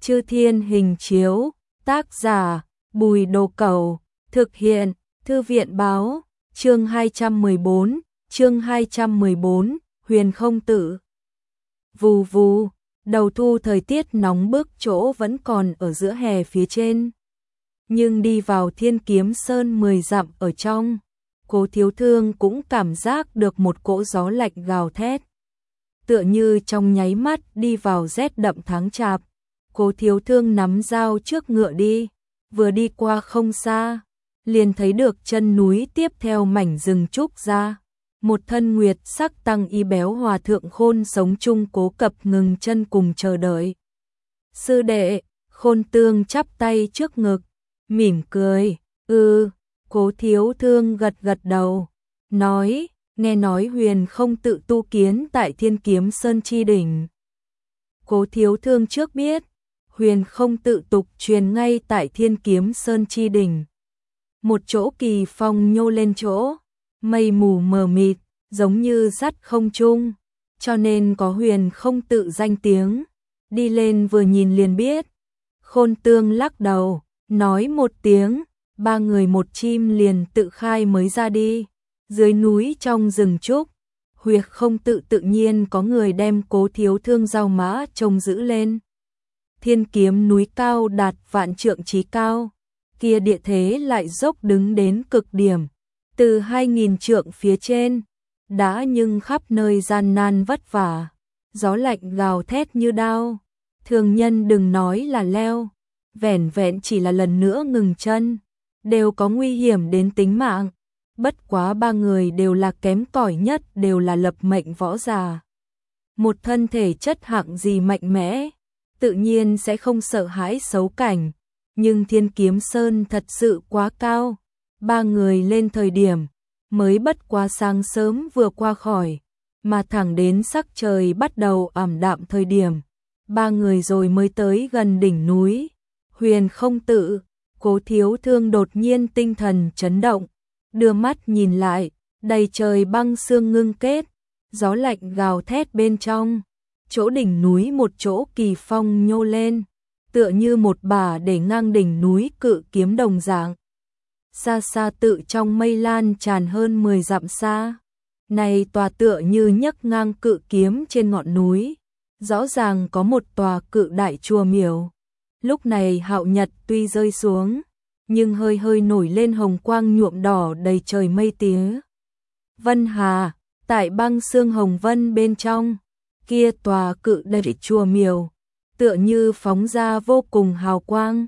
Chư Thiên Hình Chiếu, tác giả Bùi Đồ Cẩu, thực hiện Thư viện Báo, chương 214, Huyền Không Tự. Vù vù, đầu thu thời tiết nóng bức chỗ vẫn còn ở giữa hè phía trên. Nhưng đi vào Thiên Kiếm Sơn 10 dặm ở trong, Cố Thiếu Thương cũng cảm giác được một cỗ gió lạnh gào thét. Tựa như trong nháy mắt đi vào rét đậm tháng chạp, Cố Thiếu Thương nắm dao trước ngựa đi, vừa đi qua không xa, liền thấy được chân núi tiếp theo mảnh rừng trúc ra. Một thân nguyệt sắc tăng y béo hòa thượng Khôn Sống chung Cố Cập ngừng chân cùng chờ đợi. Sư đệ, Khôn Tương chắp tay trước ngực, mỉm cười, Cố Thiếu Thương gật gật đầu, nói, nghe nói Huyền Không Tự tu kiến tại Thiên Kiếm Sơn chi đỉnh. Cố Thiếu Thương trước biết, Huyền Không Tự tục truyền ngay tại Thiên Kiếm Sơn chi đỉnh. Một chỗ kỳ phong nhô lên chỗ, mây mù mờ mịt, giống như dắt không trung, cho nên có Huyền Không Tự danh tiếng. Đi lên vừa nhìn liền biết. Khôn Tương lắc đầu, nói một tiếng, ba người một chim liền tự khai mới ra đi. Dưới núi trong rừng trúc, Huyền Không Tự tự nhiên có người đem Cố Thiếu Thương giao mã trông giữ lên. Thiên Kiếm núi cao đạt vạn trượng chí cao, kia địa thế lại dốc đứng đến cực điểm. Từ 2000 trượng phía trên, đã nhưng khắp nơi gian nan vất vả, gió lạnh gào thét như đao. Thường nhân đừng nói là leo, vẻn vẹn chỉ là lần nữa ngừng chân, đều có nguy hiểm đến tính mạng. Bất quá ba người đều là kém cỏi nhất, đều là lập mệnh võ giả. Một thân thể chất hạng gì mạnh mẽ, tự nhiên sẽ không sợ hãi xấu cảnh. Nhưng Thiên Kiếm Sơn thật sự quá cao, ba người lên thời điểm mới bất quá sáng sớm vừa qua khỏi, mà thẳng đến sắc trời bắt đầu ảm đạm thời điểm, ba người rồi mới tới gần đỉnh núi Huyền Không Tự. Cố Thiếu Thương đột nhiên tinh thần chấn động, đưa mắt nhìn lại, đầy trời băng sương ngưng kết, gió lạnh gào thét bên trong. Chỗ đỉnh núi một chỗ kỳ phong nhô lên, tựa như một bả để ngang đỉnh núi cự kiếm đồng dạng. Xa xa tự trong mây lan tràn hơn 10 dặm xa. Này tòa tựa như nhấc ngang cự kiếm trên ngọn núi, rõ ràng có một tòa cự đại chùa miểu. Lúc này hạo nhật tuy rơi xuống, nhưng hơi hơi nổi lên hồng quang nhuộm đỏ đầy trời mây tía. Vân Hà, tại băng sương hồng vân bên trong, kia tòa cự đại chùa miểu, tựa như phóng ra vô cùng hào quang.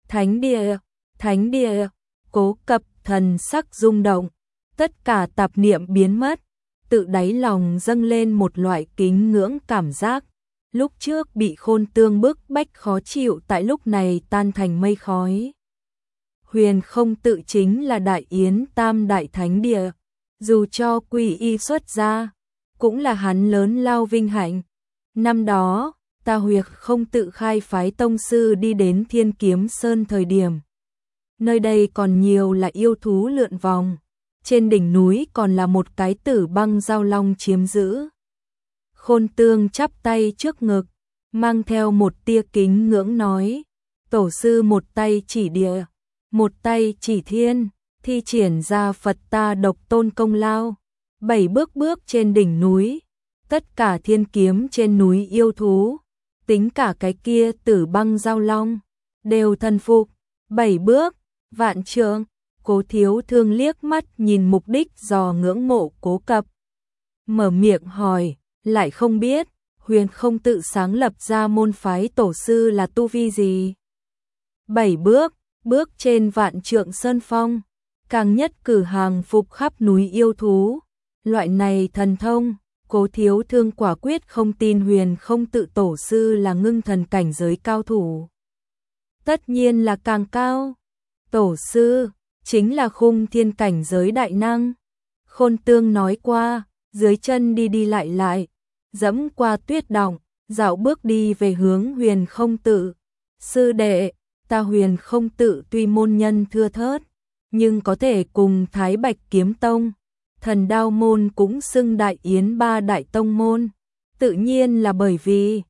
Thánh địa, Cố Cập thần sắc rung động, tất cả tạp niệm biến mất, tự đáy lòng dâng lên một loại kính ngưỡng cảm giác. Lúc trước bị Khôn Tương bức bách khó chịu tại lúc này tan thành mây khói. Huyền Không Tự chính là Đại Yến Tam Đại Thánh Địa, dù cho Quỷ Y xuất ra, cũng là hắn lớn lao vinh hạnh. Năm đó, ta Huyền Không Tự khai phái tông sư đi đến Thiên Kiếm Sơn thời điểm. Nơi đây còn nhiều là yêu thú lượn vòng, trên đỉnh núi còn là một cái Tử Băng Giao Long chiếm giữ. Khôn Tương chắp tay trước ngực, mang theo một tia kính ngưỡng nói, tổ sư một tay chỉ địa, một tay chỉ thiên, thi triển ra Phật ta độc tôn công lao. 7 bước trên đỉnh núi, tất cả thiên kiếm trên núi yêu thú, tính cả cái kia Tử Băng Giao Long, đều thần phục. 7 bước, vạn trượng. Cố Thiếu Thương liếc mắt nhìn mục đích dò ngưỡng mộ Cố Cập, mở miệng hỏi, lại không biết Huyền Không Tự sáng lập ra môn phái tổ sư là tu vi gì? 7 bước trên vạn trượng sơn phong, càng nhất cử hàng phục khắp núi yêu thú. Loại này thần thông, Cố Thiếu Thương quả quyết không tin Huyền Không Tự tổ sư là ngưng thần cảnh giới cao thủ. Tất nhiên là càng cao. Tổ sư chính là khung thiên cảnh giới đại năng. Khôn Tương nói qua, dưới chân đi lại, dẫm qua tuyết động, dạo bước đi về hướng Huyền Không Tự. Sư đệ, ta Huyền Không Tự tuy môn nhân thưa thớt, nhưng có thể cùng Thái Bạch Kiếm Tông, Thần Đao môn cũng xưng Đại Yến ba đại tông môn, tự nhiên là bởi vì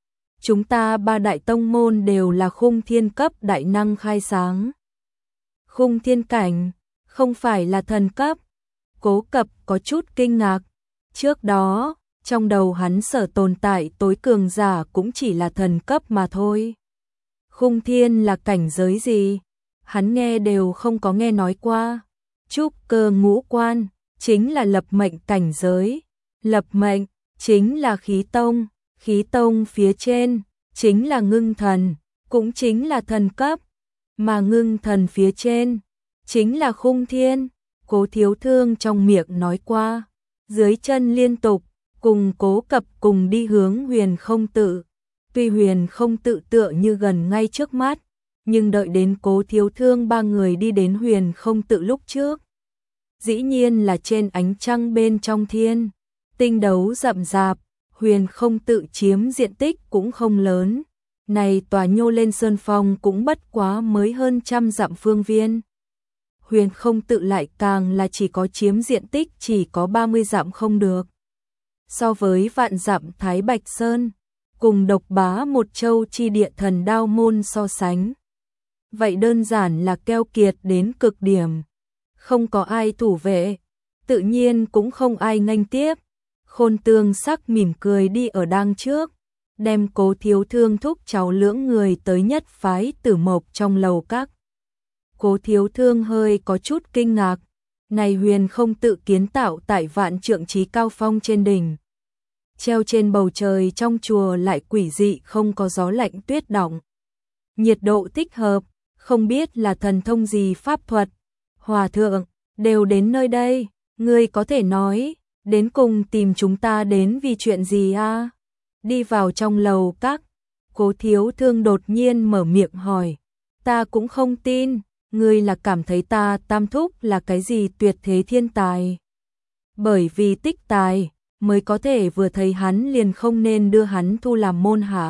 chúng ta ba đại tông môn đều là khung thiên cấp đại năng khai sáng. Khung thiên cảnh, không phải là thần cấp. Cố Cập có chút kinh ngạc. Trước đó, trong đầu hắn sở tồn tại tối cường giả cũng chỉ là thần cấp mà thôi. Khung thiên là cảnh giới gì? Hắn nghe đều không có nghe nói qua. Trúc cơ ngũ quan, chính là lập mệnh cảnh giới. Lập mệnh, chính là khí tông phía trên, chính là ngưng thần, cũng chính là thần cấp. Mà ngưng thần phía trên, chính là khung thiên. Cố Thiếu Thương trong miệng nói qua, dưới chân liên tục, cùng Cố Cập cùng đi hướng Huyền Không Tự. Tuy Huyền Không Tự tựa như gần ngay trước mắt, nhưng đợi đến Cố Thiếu Thương ba người đi đến Huyền Không Tự lúc trước. Dĩ nhiên là trên ánh trăng bên trong thiên, tinh đấu rậm rạp, Huyền Không Tự chiếm diện tích cũng không lớn. Này tòa nhô lên sơn phong cũng bất quá mới hơn 100 dặm phương viên. Huyền Không Tự lại càng là chỉ có chiếm diện tích chỉ có 30 dặm không được. So với vạn dặm Thái Bạch Sơn, cùng độc bá một châu chi địa Thần Đao Môn so sánh. Vậy đơn giản là keo kiệt đến cực điểm. Không có ai thủ vệ, tự nhiên cũng không ai nghênh tiếp. Khôn Tương sắc mỉm cười đi ở đằng trước, đem Cố Thiếu Thương thúc cháu lưỡng người tới nhất phái Tử Mộc trong lầu các. Cố Thiếu Thương hơi có chút kinh ngạc, này Huyền Không Tự kiến tạo tại vạn trượng chí cao phong trên đỉnh. Treo trên bầu trời trong chùa lại quỷ dị không có gió lạnh tuyết động. Nhiệt độ thích hợp, không biết là thần thông gì pháp thuật. Hòa thượng, đều đến nơi đây, ngươi có thể nói, đến cùng tìm chúng ta đến vì chuyện gì a? Đi vào trong lầu các, Cố Thiếu Thương đột nhiên mở miệng hỏi, ta cũng không tin. Ngươi là cảm thấy ta Tam Thúc là cái gì tuyệt thế thiên tài? Bởi vì tích tài, mới có thể vừa thấy hắn liền không nên đưa hắn thu làm môn hạ.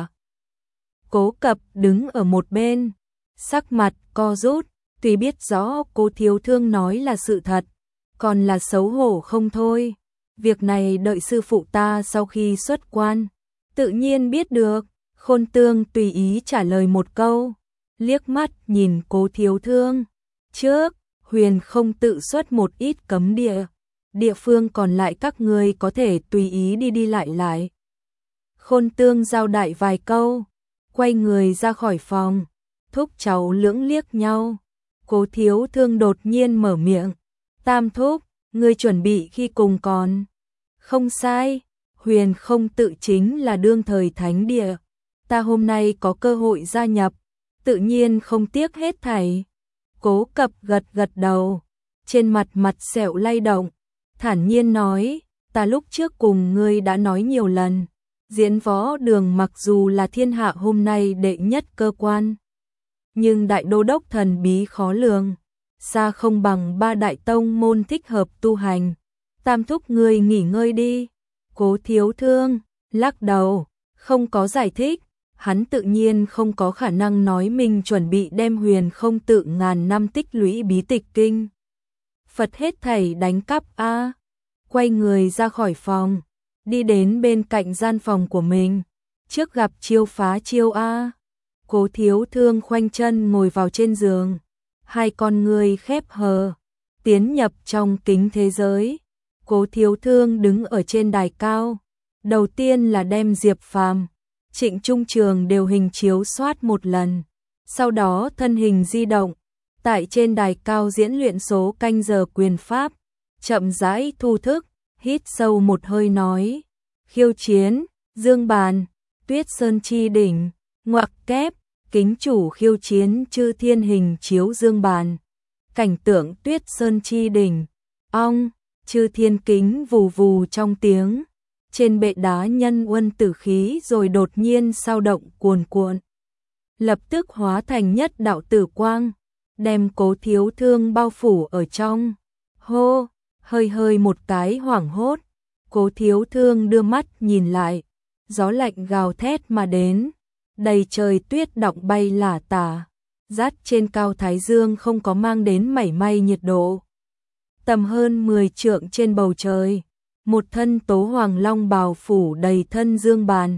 Cố Cập đứng ở một bên, sắc mặt co rút, tuy biết rõ Cố Thiếu Thương nói là sự thật, còn là xấu hổ không thôi. Việc này đợi sư phụ ta sau khi xuất quan, tự nhiên biết được. Khôn Tương tùy ý trả lời một câu, liếc mắt nhìn Cố Thiếu Thương. Trước, Huyền Không Tự xuất một ít cấm địa, địa phương còn lại các ngươi có thể tùy ý đi đi lại lại. Khôn Tương giao đại vài câu, quay người ra khỏi phòng, thúc cháu lưỡng liếc nhau. Cố Thiếu Thương đột nhiên mở miệng, Tam Thúc, ngươi chuẩn bị khi cùng còn. Không sai, Huyền Không Tự chính là đương thời thánh địa. Ta hôm nay có cơ hội gia nhập, tự nhiên không tiếc hết thảy. Cố Cập gật gật đầu, trên mặt sẹo lay động, thản nhiên nói, ta lúc trước cùng ngươi đã nói nhiều lần, Diễn Võ Đường mặc dù là thiên hạ hôm nay đệ nhất cơ quan, nhưng đại đô đốc thần bí khó lường, xa không bằng ba đại tông môn thích hợp tu hành. Tam Thúc ngươi nghỉ ngơi đi. Cố Thiếu Thương lắc đầu, không có giải thích. Hắn tự nhiên không có khả năng nói mình chuẩn bị đem Huyền Không Tự ngàn năm tích lũy bí tịch kinh Phật hết thảy đánh cắp a. Quay người ra khỏi phòng, đi đến bên cạnh gian phòng của mình, trước gặp Chiêu Phá Chiêu a. Cố Thiếu Thương khoanh chân ngồi vào trên giường, hai con người khép hờ, tiến nhập trong kính thế giới. Cố Thiếu Thương đứng ở trên đài cao, đầu tiên là đem Diệp Phàm, Trịnh Trung Trường đều hình chiếu soát một lần, sau đó thân hình di động, tại trên đài cao diễn luyện số canh giờ quyền pháp, chậm rãi thu thức, hít sâu một hơi nói, khiêu chiến, dương bàn, Tuyết Sơn chi đỉnh, ngoặc kép, kính chủ khiêu chiến chư thiên hình chiếu dương bàn, cảnh tượng Tuyết Sơn chi đỉnh, ong, chư thiên kính vù vù trong tiếng. Trên bệ đá nhân uân tử khí rồi đột nhiên sao động cuồn cuộn, lập tức hóa thành nhất đạo tử quang, đem Cố Thiếu Thương bao phủ ở trong. Hô, hơi một cái hoảng hốt, Cố Thiếu Thương đưa mắt nhìn lại, gió lạnh gào thét mà đến, đầy trời tuyết đọng bay lả tả, rát trên cao thái dương không có mang đến mảy may nhiệt độ. Tầm hơn 10 trượng trên bầu trời, một thân tố hoàng long bào phủ đầy thân dương bàn,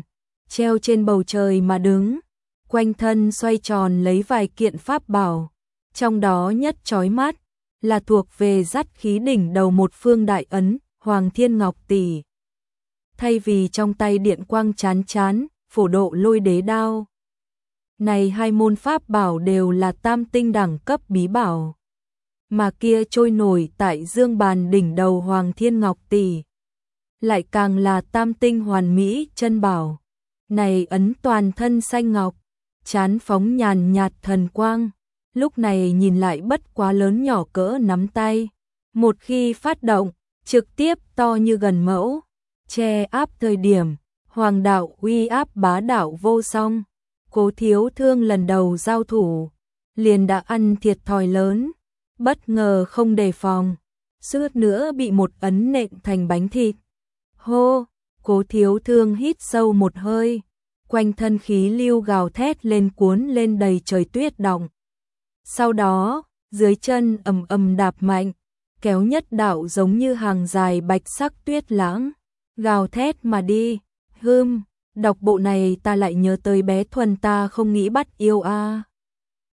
treo trên bầu trời mà đứng, quanh thân xoay tròn lấy vài kiện pháp bảo, trong đó nhất chói mắt là thuộc về dắt khí đỉnh đầu một phương đại ấn, Hoàng Thiên Ngọc Tỷ. Thay vì trong tay điện quang chán chán, phổ độ lôi đế đao. Này hai môn pháp bảo đều là tam tinh đẳng cấp bí bảo. Mà kia trôi nổi tại dương bàn đỉnh đầu Hoàng Thiên Ngọc Tỷ. Lại càng là tam tinh hoàn mỹ chân bảo. Này ấn toàn thân xanh ngọc, chán phóng nhàn nhạt thần quang. Lúc này nhìn lại bất quá lớn nhỏ cỡ nắm tay. Một khi phát động, trực tiếp to như gần mẫu. Che áp thời điểm, hoàng đạo uy áp bá đạo vô song. Cố Thiếu Thương lần đầu giao thủ, liền đã ăn thiệt thòi lớn. Bất ngờ không đề phòng, suýt nữa bị một ấn nện thành bánh thịt. Hô, Cố Thiếu Thương hít sâu một hơi, quanh thân khí lưu gào thét lên cuốn lên đầy trời tuyết động. Sau đó, dưới chân ầm ầm đạp mạnh, kéo nhất đạo giống như hàng dài bạch sắc tuyết lãng, gào thét mà đi. Đọc bộ này ta lại nhớ tới bé Thuần ta không nghĩ bắt yêu a.